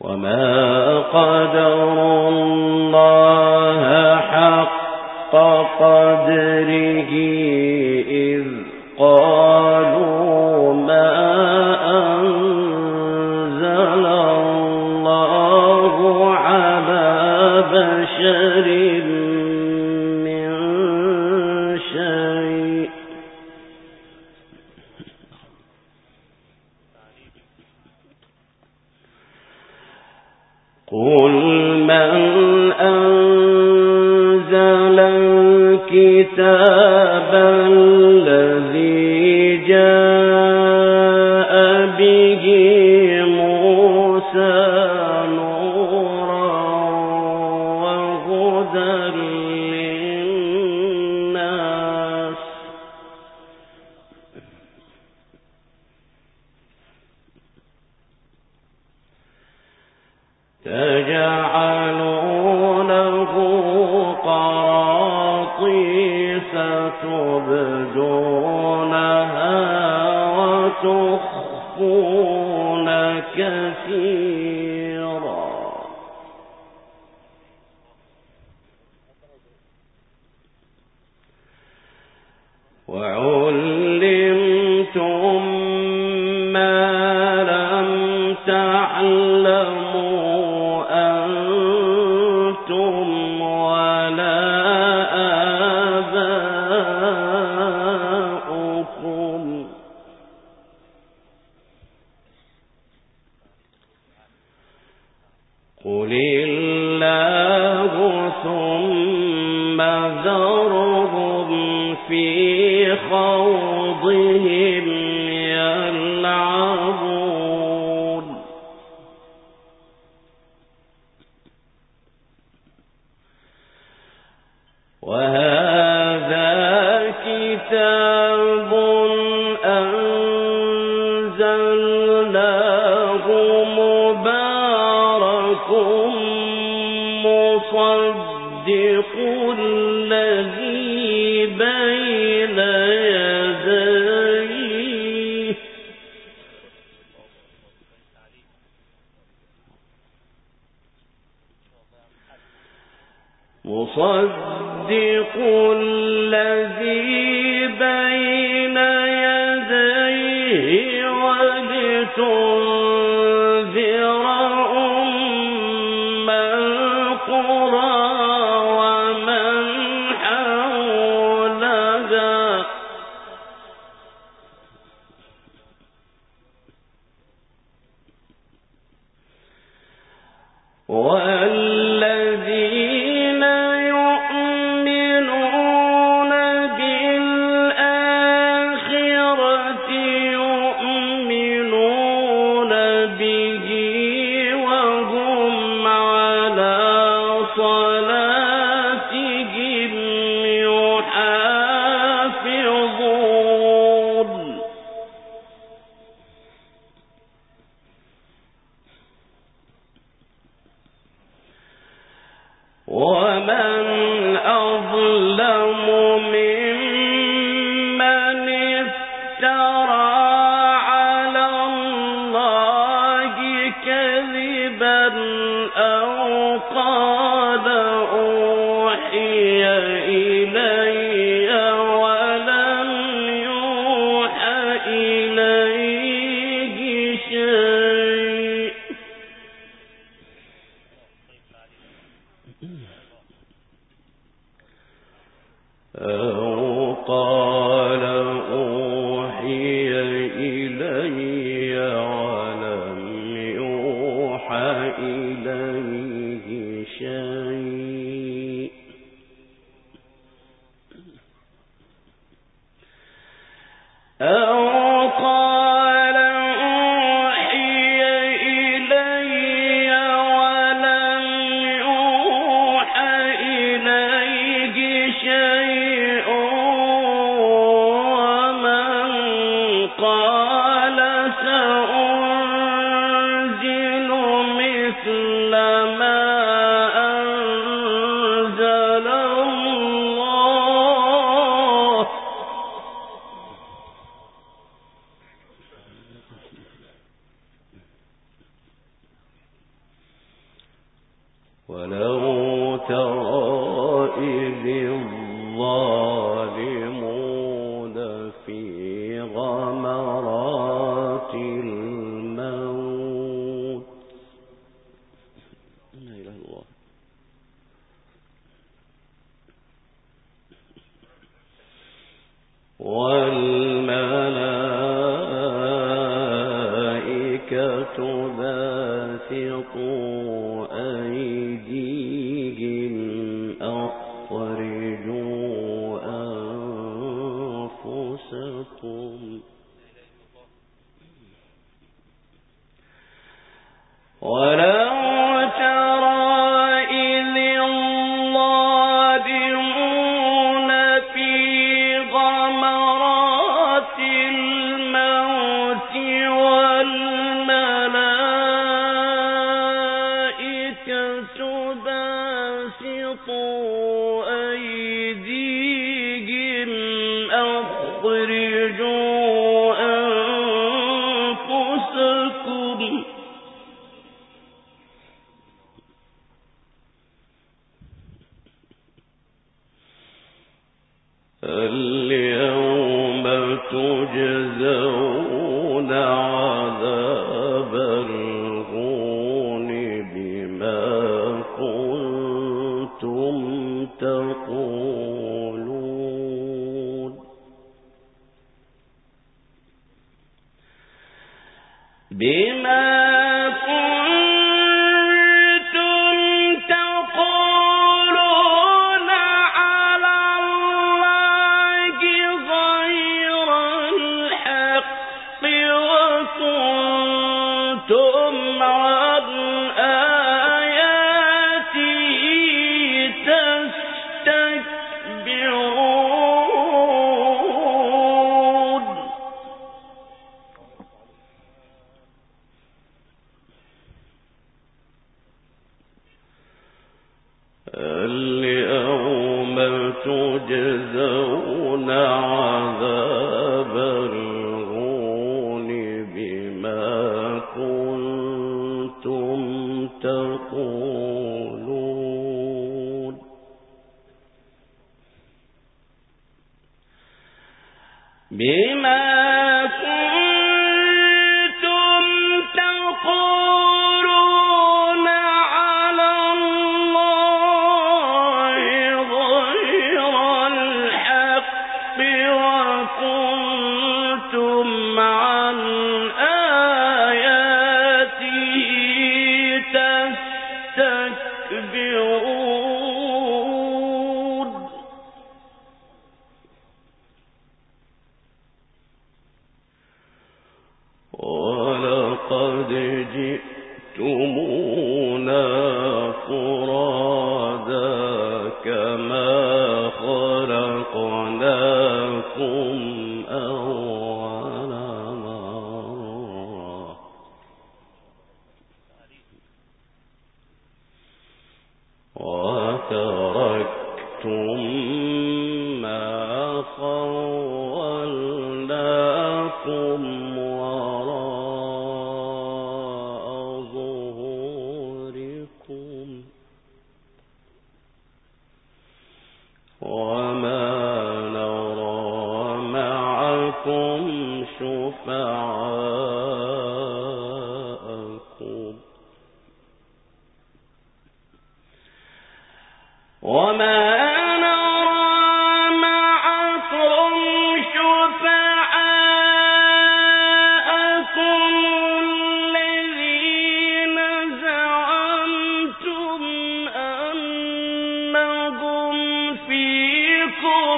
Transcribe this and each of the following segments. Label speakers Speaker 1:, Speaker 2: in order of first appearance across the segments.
Speaker 1: وما قدروا الله حق قدره إذ قالوا ما أنزل الله على بشر من شيء قل من أنزل الكتاب الذي جاء به موسى نورا وهدى للناس تجعلونه قراطيس تبدونها وتخفون كثيرا وعلمتم ما لم تعلموا أنتم ولا آباؤكم قل الله ثم ذرهم في خوضهم يلعبون وهذا كتاب أنزلناه مبارك مصدق الذي بين يديه ولتنذر أم القرى ومن حولها والذين يؤمنون بالآخرة يؤمنون به وهم على صلاتهم يحافظون ومن أظلم ممن افترى على الله كذبا أو قال أوحي إلي ولم يوحى إليه شيء أو قال أوحي إلي ولم يوحى إليه شيء أو قال أوحي إلي ولم يوحى إليه شيء ومن قال سأنزل مثل ما أنزل الله ولو ترى إذ الظالمون في غمرات الموت لا إله إلا الله والملائكة باسطوا أيديهم أخرجوا أنفسكم ولو ترى إذ الظالمون في غمرات الموت والملائكة باسطوا أيديهم أخرجوا أنفسكم اليوم تجزون عذاب الهون بما كنتم تقولون وكنتم عن آياته تستكبرون اليوم تجزون عذاب الهون بما كنتم تقولون بما كنتم تقولون على الله غير الحق وكنتم عن آياته تستكبرون ولقد جئتمونا فرادا كما خلقناكم أول مرة وتركتم ما خولناكم وراء ظهوركم وما نرى معكم شفعاءكم الذين زعمتم أنهم فيكم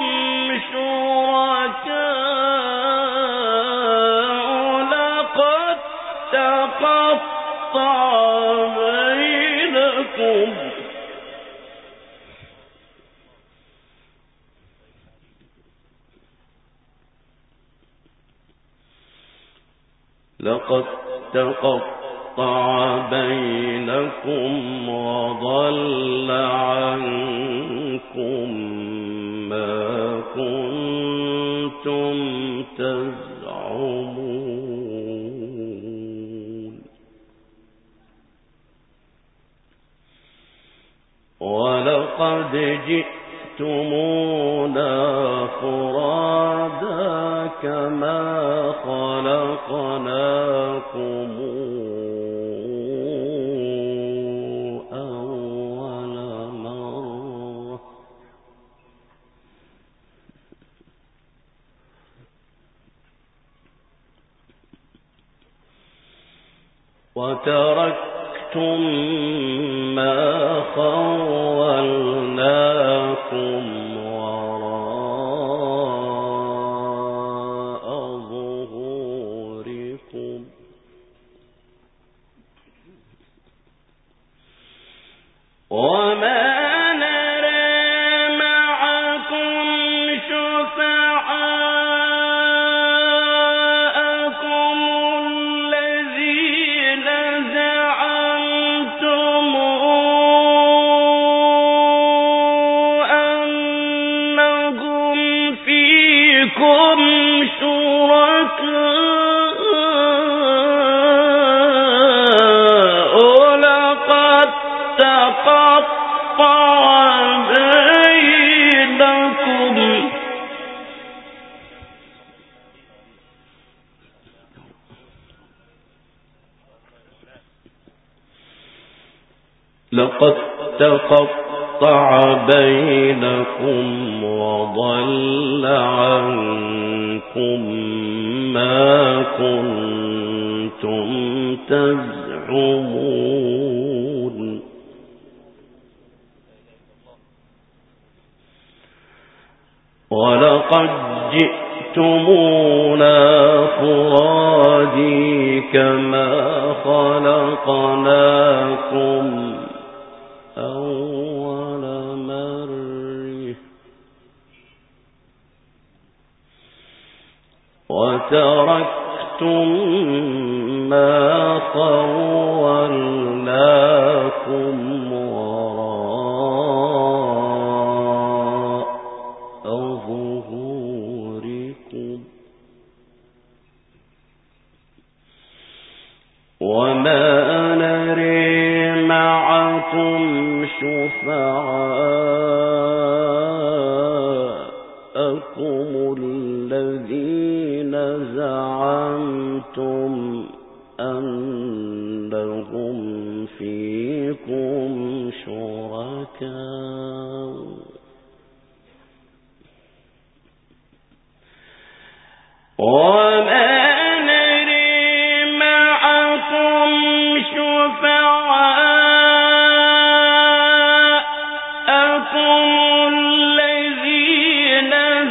Speaker 1: شركاء لقد تقطع بينكم لقد تقطع بينكم وضل عنكم ما كنتم تزعمون ولقد جئتمونا فرادا كما خلقناكم أول مرة وتركتم ما خولناكم وراء ظهوركم وما لقد تقطع بينكم وضل عنكم ما كنتم تزعمون ولقد جئتمونا فرادى كما خلقناكم أول مرة وتركتم ما خولناكم وراء ظهوركم وما نري معكم شفعاءكم الذين زعمتم أنهم فيكم شركاء وما نري معكم شفعاءكم الذين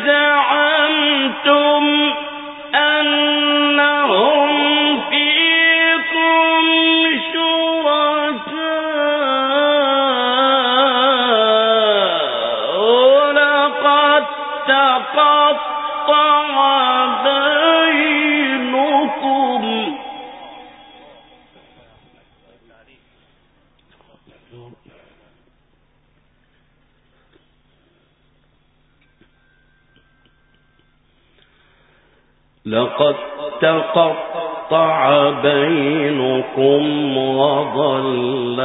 Speaker 1: زعمتم أنهم فيكم شركاء ولقد تقطع بينكم لقد تقطع بينكم وضل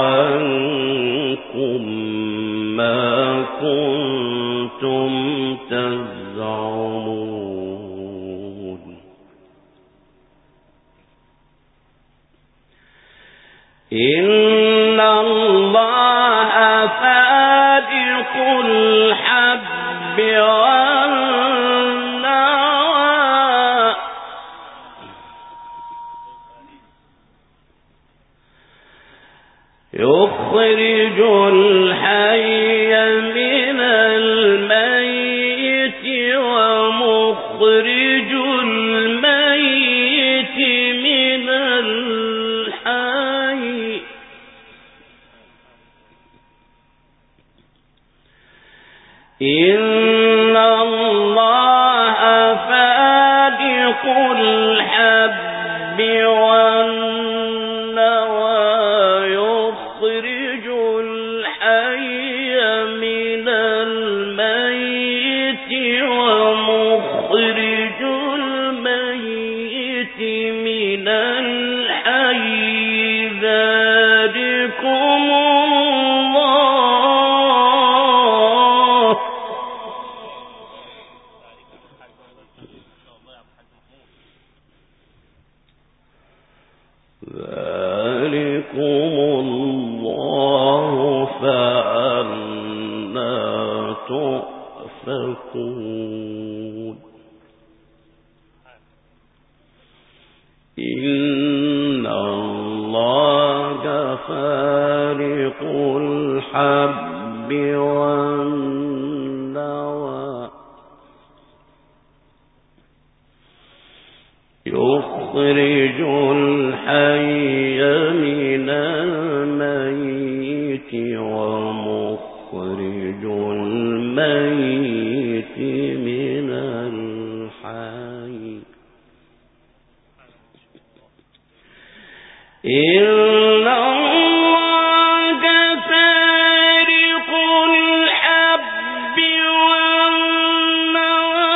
Speaker 1: عنكم ما كنتم تزعمون إن الله فالق الحب والنوى يخرج الحي من الميت ومخرج الميت من الحي إن الله فالق الحب والنوى يخرج الحي من الميت ومخرج الميت من الحي ذلكم الله إن الله فارق الحب والنوى يخرج الحي من الميت ومخرج الميت من الحي إن الله فارق الحب والنوى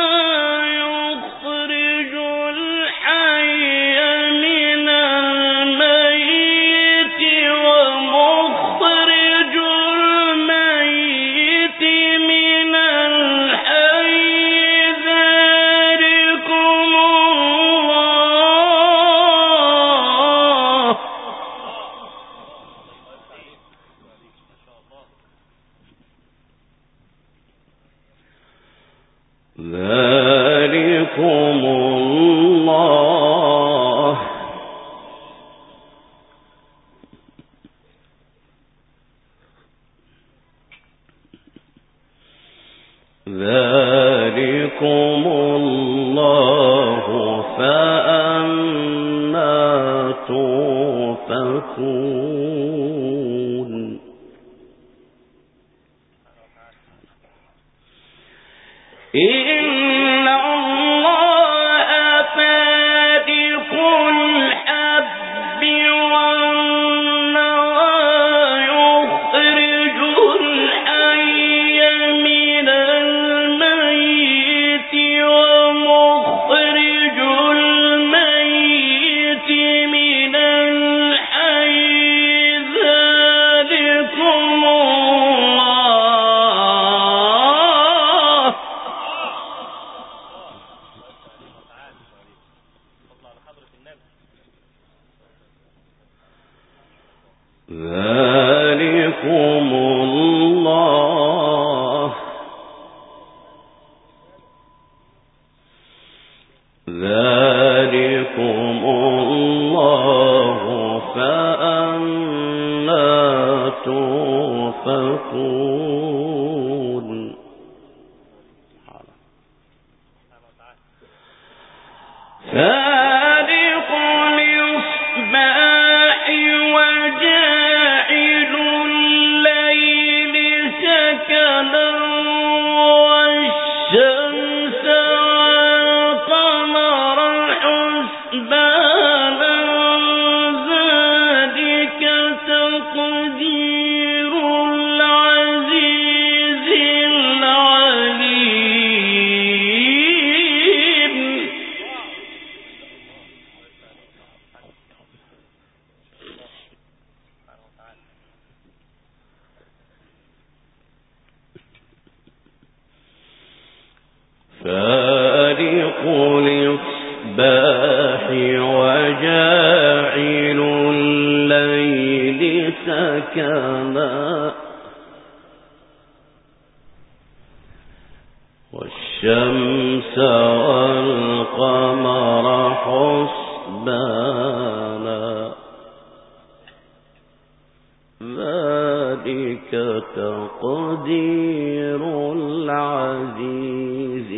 Speaker 1: يخرج الحي من الميت ومخرج الميت من الحي ذلكم الله ذلكم الله ذلكم الله فأنى تؤفكون إن الله فارق الحب والنوى يخرج الحي من الميت ومخرج الميت من الحي ذلكم الله ذلكم الله ذلكم الله فأنى تؤفكون فارق الإصباح وجاعل الليل سكنا والشمس والقمر حسبانا ذلك تقدير العزيز العليم فارق الإصباح وجاعل الليل سكنا والشمس والقمر حسبانا ذلك تقدير العزيز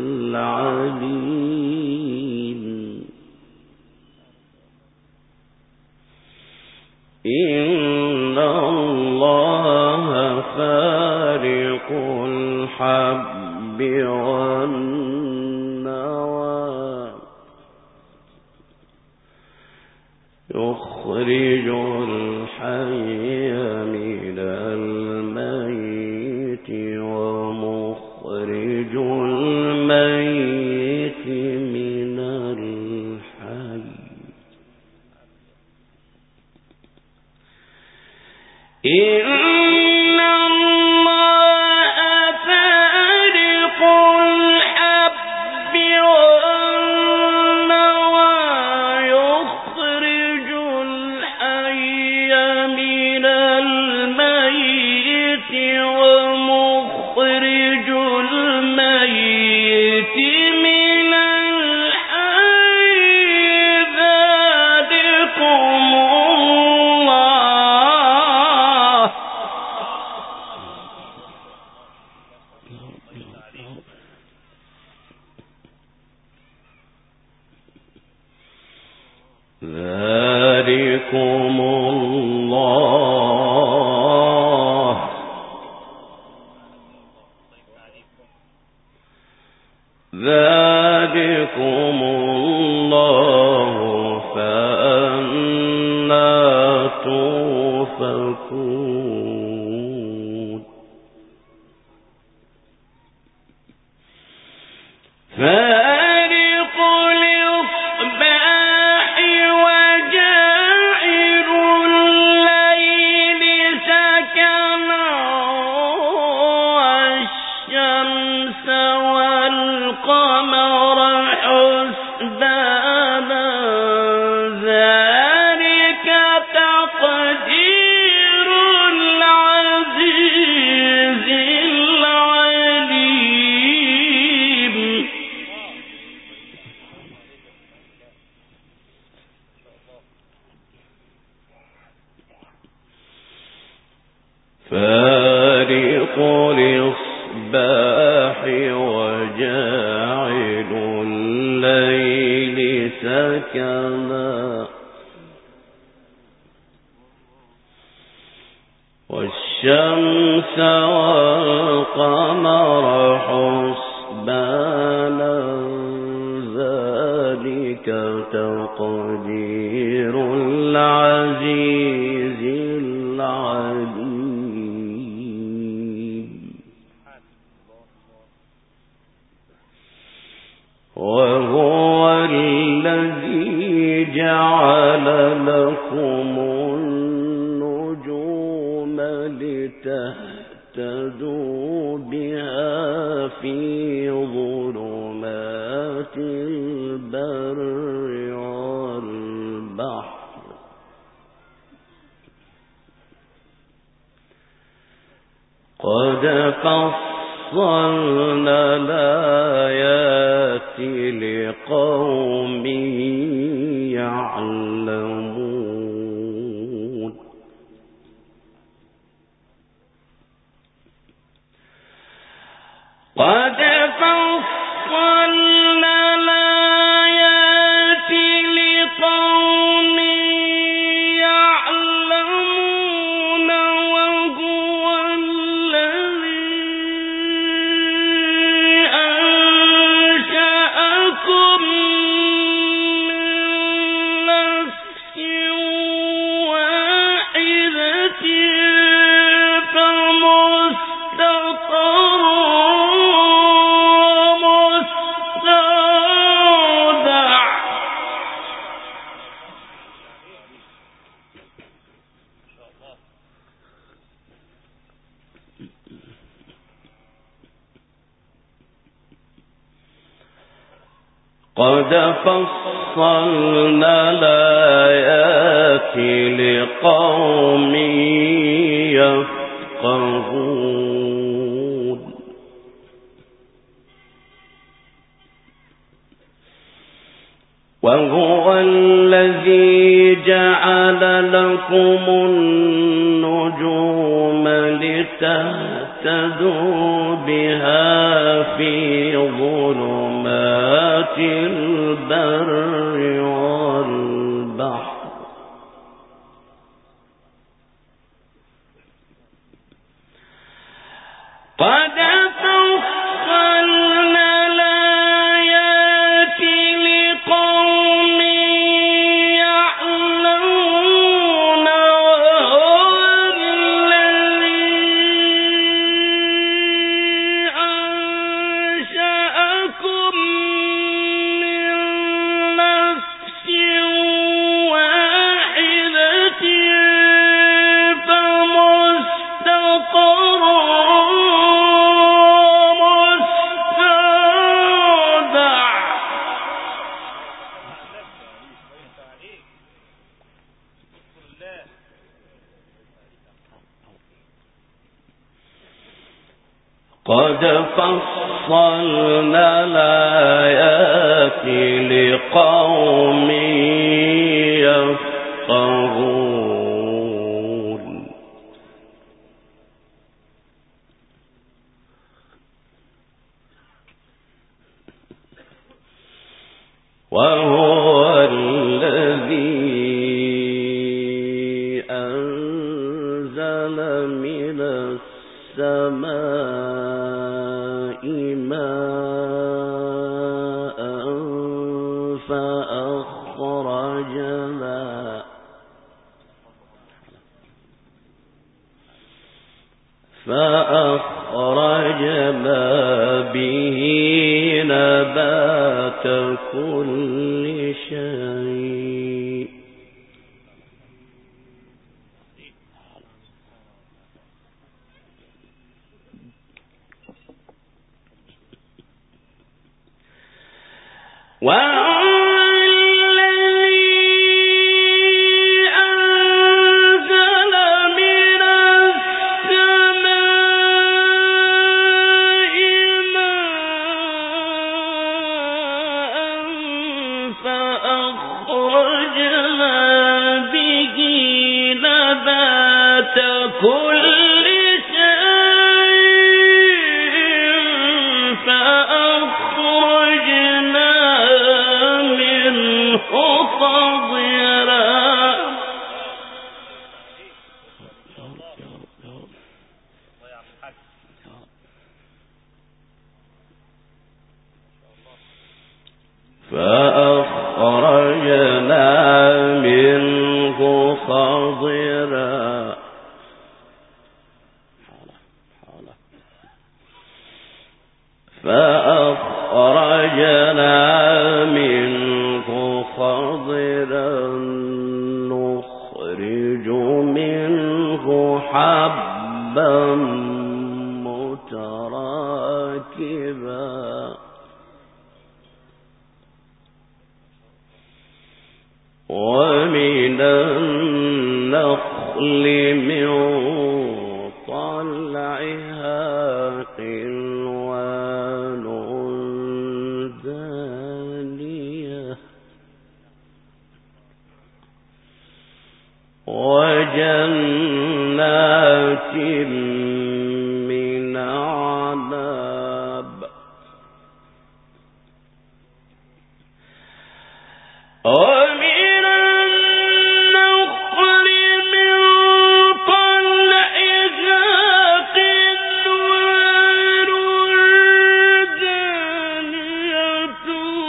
Speaker 1: العليم إن الله فارق الحب والنوى يخرج الحي من الميت ومخرج الميت من الحي إن الله فارق الحب والنوى يخرج الحي من الميت ومخرج الميت من الحي ذلك ذلكم الله فأنا توفكون فارق الإصباح وجاعل الليل سكنا والشمس والقمر حسبانا ذلك تقدير العزيز العليم فارق الإصباح وجاعل الليل سكنا والشمس والقمر حسبانا ذلك تقدير العزيز العليم وهو الذي جعل لكم النجوم لتهتدوا بها في ظلمات البر والبحر قد فصلنا الآيات لقوم يعلمون قد فصلنا الآيات لقوم يعلمون وهو الذي أنشأكم من نفس واحدة فمستقر ومستودع قد فصلنا الآيات لقوم يفقهون وهو الذي جعل لكم النجوم لتهتدوا بها في ظلمات البر والبحر قد فصلنا الآيات لقوم يعلمون وهو الذي أنشأكم من نفس واحدة فمستقر قد فصلنا الآيات لقوم يفقهون وهو الذي كل شيء فأخرجنا منه خضرا نخرج منه حبا متراكبا ومن النخل من طلعها قنوان دانية وجنات من أعناب ومن النخل من طلعها قنوان دانية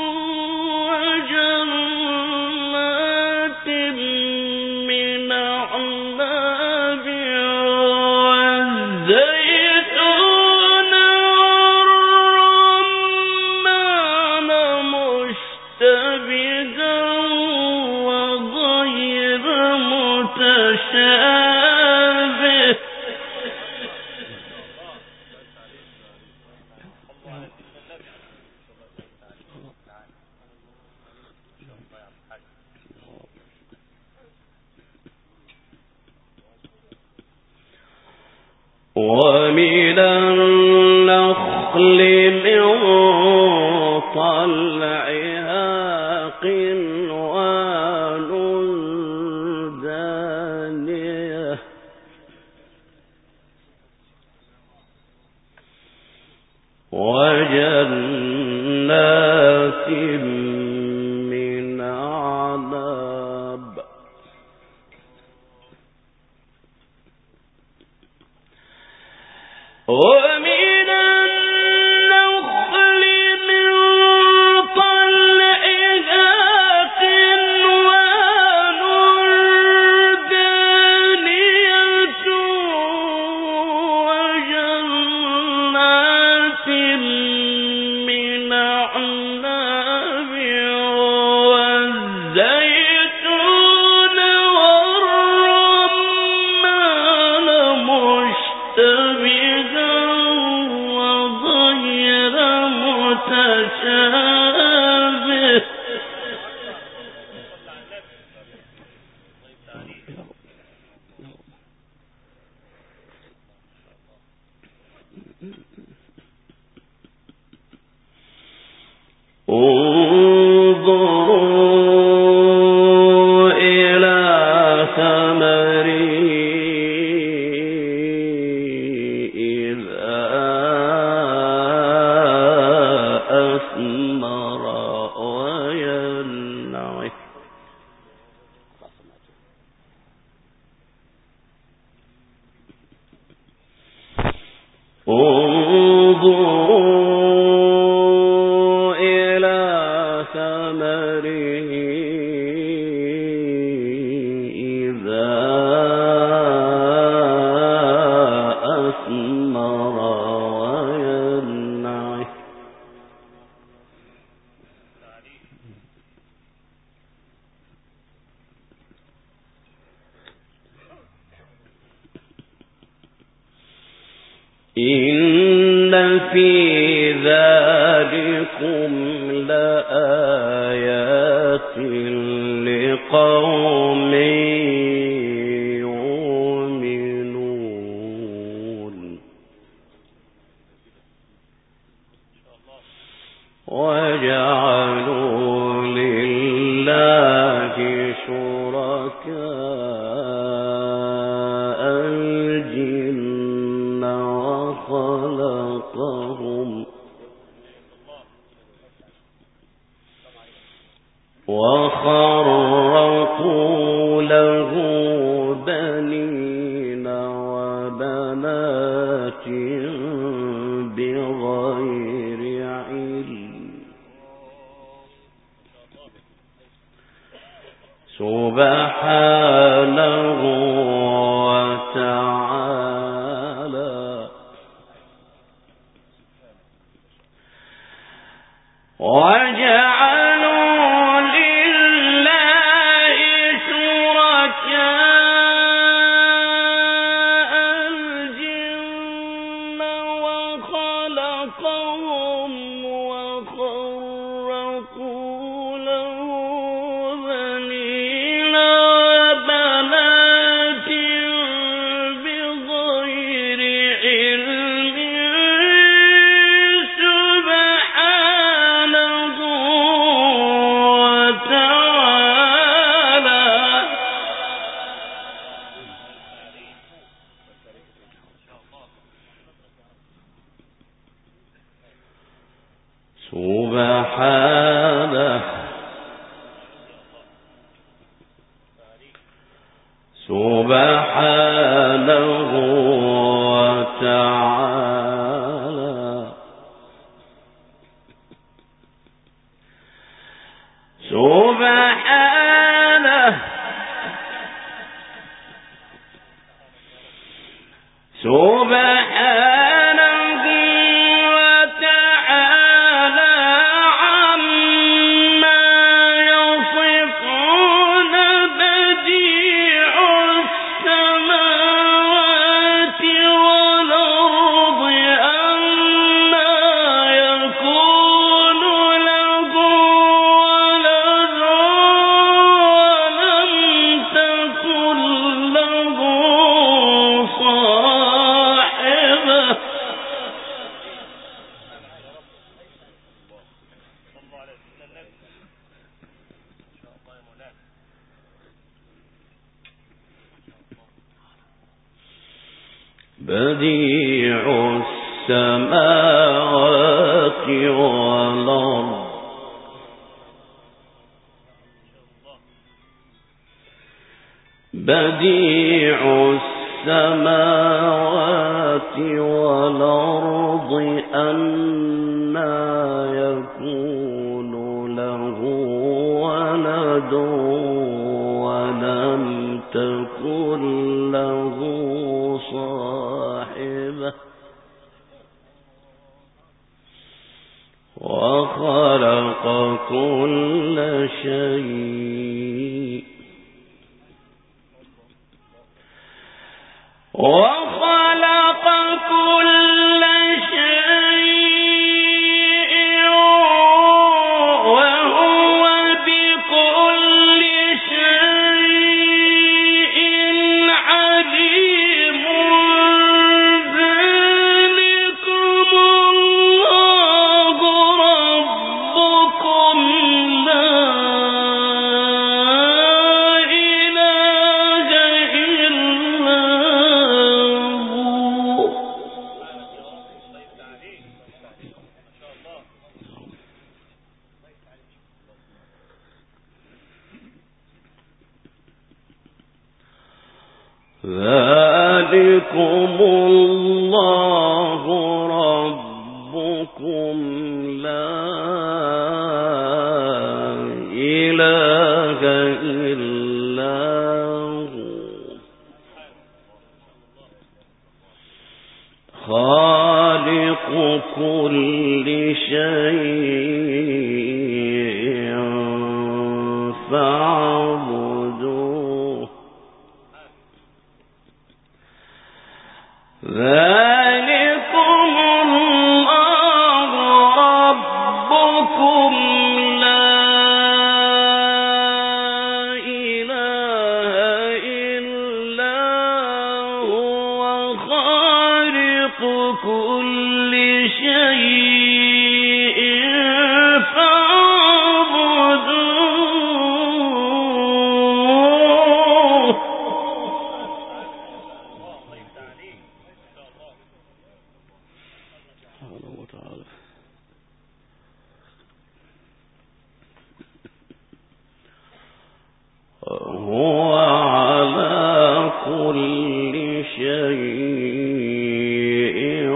Speaker 1: وجنات من أعناب والزيتون والرمان مشتبها وغير متشابه ومن النخل من طلعها قنوان دانية وجنات من أعناب ومن النخل من طلعها قنوان دانية وجنات من أعناب والزيتون والرمان مشتبها وغير متشابه انظروا إلى ثمره إذا أثمر وينعه انظروا إلى ثمره إذا أثمر وينعه إن في ذلكم لآيات لقوم يؤمنون وجعلوا لله شركاء وفرقوا له بنين وبنات بغير علم سبحانه وتعالى وجعلوا لله شركاء الجن وخلقهم وخرقوا له بنين وبنات بغير علم سبحانه وتعالى سبحانه وتعالى سبحانه وتعالى عما يصفون بديع السماوات والأرض أنى يكون له ولد ولم تكن له صاحبة بديع السماوات والأرض بديع السماوات والأرض أنى يكون له ولد ولم تكن له صاحبة وخلق كل شيء وخلق كل شيء وهو بكل شيء عليم ذلكم الله ربكم لا إله إلا هو ذلكم الله ربكم لا إله إلا هو خالق كل شيء فاعبدوه ذلكم الله ربكم لا إله إلا هو خالق كل شيء فاعبدوه هو على كل شيء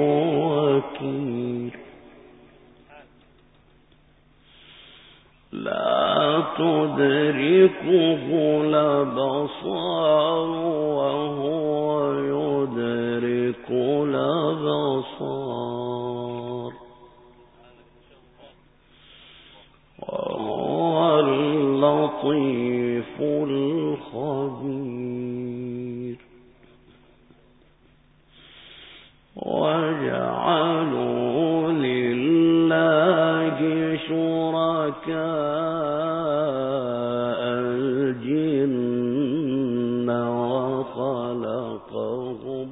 Speaker 1: وكيل لا تدركه الأبصار وهو يدرك الأبصار وهو اللطيف الخبير وجعلوا لله شركاء الجن وخلقهم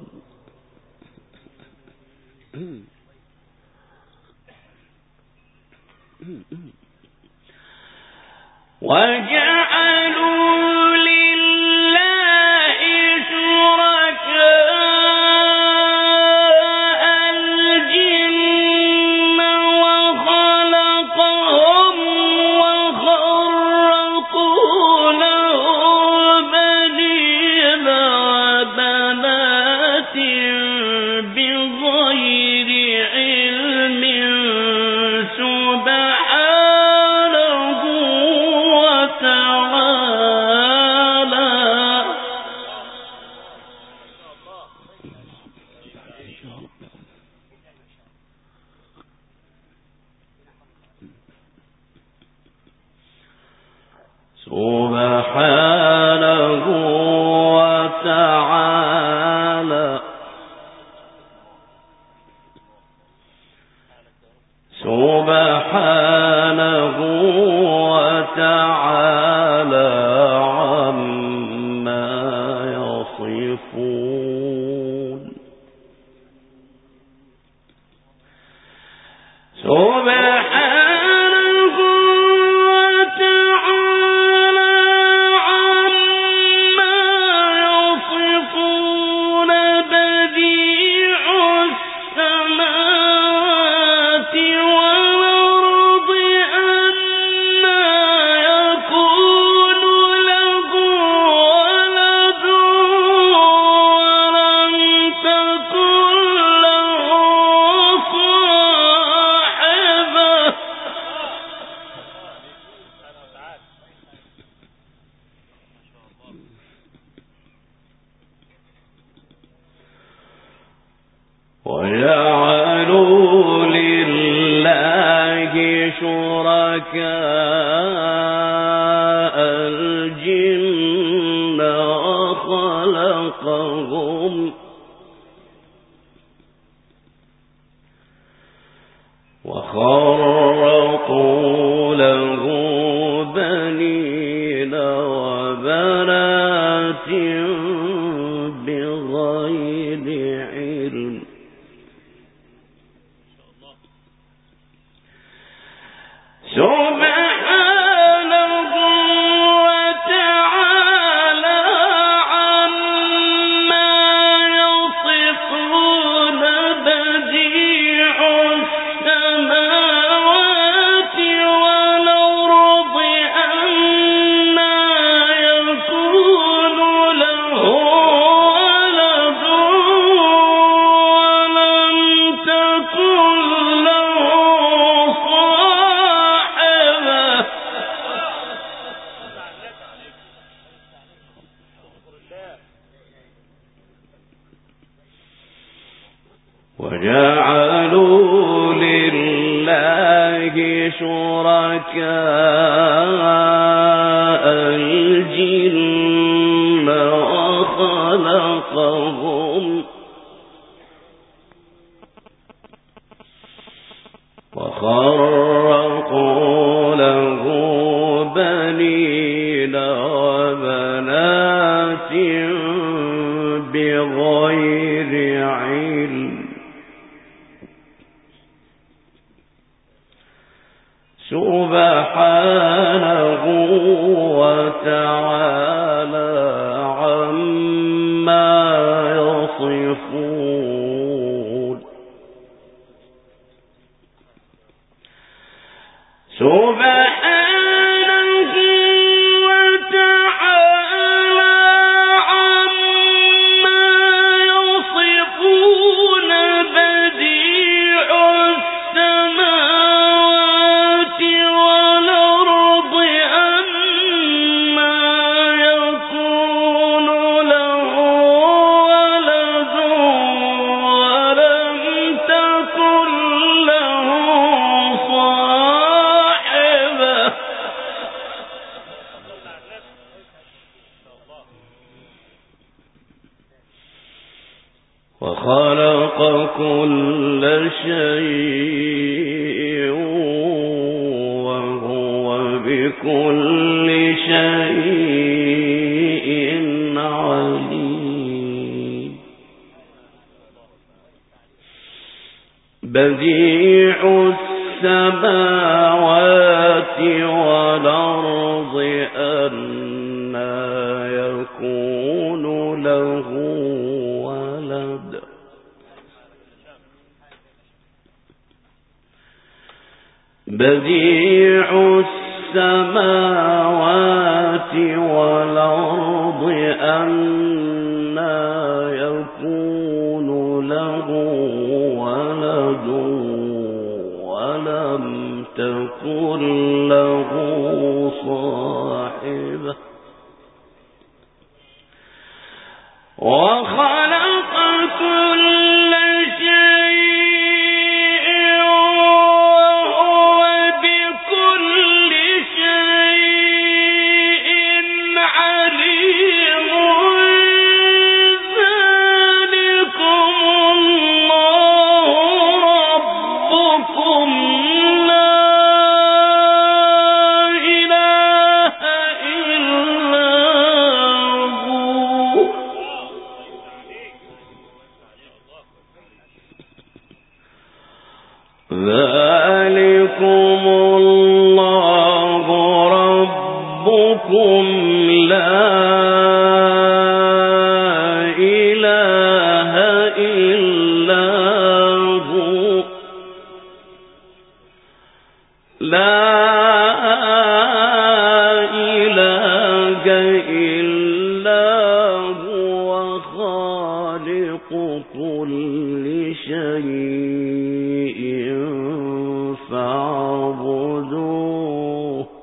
Speaker 1: وجعلوا لله شركاء الجن وخلقهم وخرقوا له بنين وبنات بغير علم سبحانه وتعالى سبحانه وتعالى سبحانه وتعالى عما يصفون سبحانه وتعالى عما يصفون بديع السماوات والأرض أنى يكون له ولد ولم تكن له صاحبة وجعلوا لله شركاء الجن وخلقهم وخرقوا له بنين وبنات بغير علم سبحانه وتعالى عما يصفون بديع السماوات والأرض أنى يكون له ولد ولم تكن له صاحبة وجعلوا لله شركاء الجن وخلقهم وخرقوا له بنين وبنات بغير علم سبحانه وتعالى عما يصفون سبحانه وتعالى وخلق كل شيء وهو بكل شيء عليم بديع السماوات والأرض أنى يكون له ولد بديع السماوات والأرض أنى يكون له ولد ولم تكن له صاحبة وخلق كل شيء وهو بكل شيء عليم ذلكم الله ربكم لا إله إلا هو ذلكم الله ربكم لا إله إلا هو لا إله إلا هو خالق كل شيء فاعبدوه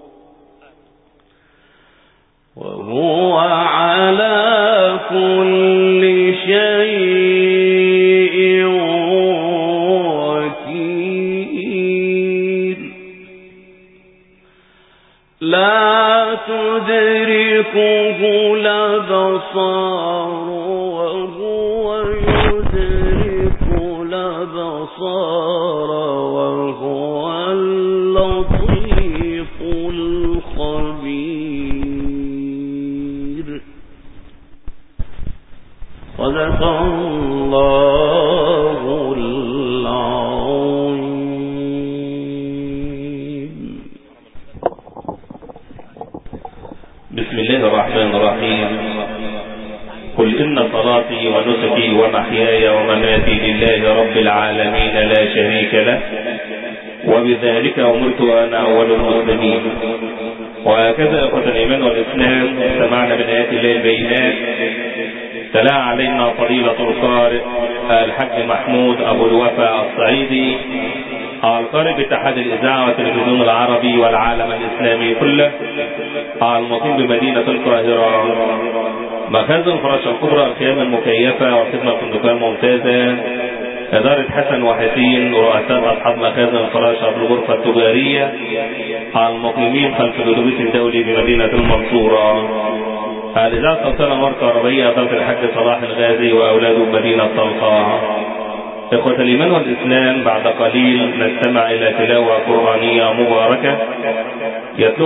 Speaker 1: وهو على كل شيء وكيل لا تدركه الأبصار وهو يدرك الأبصار وهو اللطيف الخبير صدق الله العظيم.
Speaker 2: بسم الله الرحمن الرحيم. قل إن صلاتي ونسكي ومحياي ومماتي لله رب العالمين لا شريك له وبذلك أمرت وأنا أول المسلمين. وهكذا أخوة الإيمان والإسلام سمعنا من آيات الله البينات تلا علينا فضيلة القارئ الحاج محمود أبو الوفا الصعيدي القارئ باتحاد الإذاعة والتلفزيون العربي والعالم الإسلامي كله المقيم بمدينة القاهرة مخازن فراشة الكبرى الخيام المكيفة وخدمة الفندقية الممتازة إدارة حسن وحسين رؤساء أصحاب مخازن فراشة بالغرفة التجارية المقيمين خلف الأتوبيس الدولي بمدينة المنصورة. الإذاعة الصوتية مركز كهربائية إدارة الحاج صلاح الغازي وأولاده بمدينة طلخة. إخوة الإيمان والإسلام بعد قليل نستمع إلى تلاوة قرآنية مباركة يتلو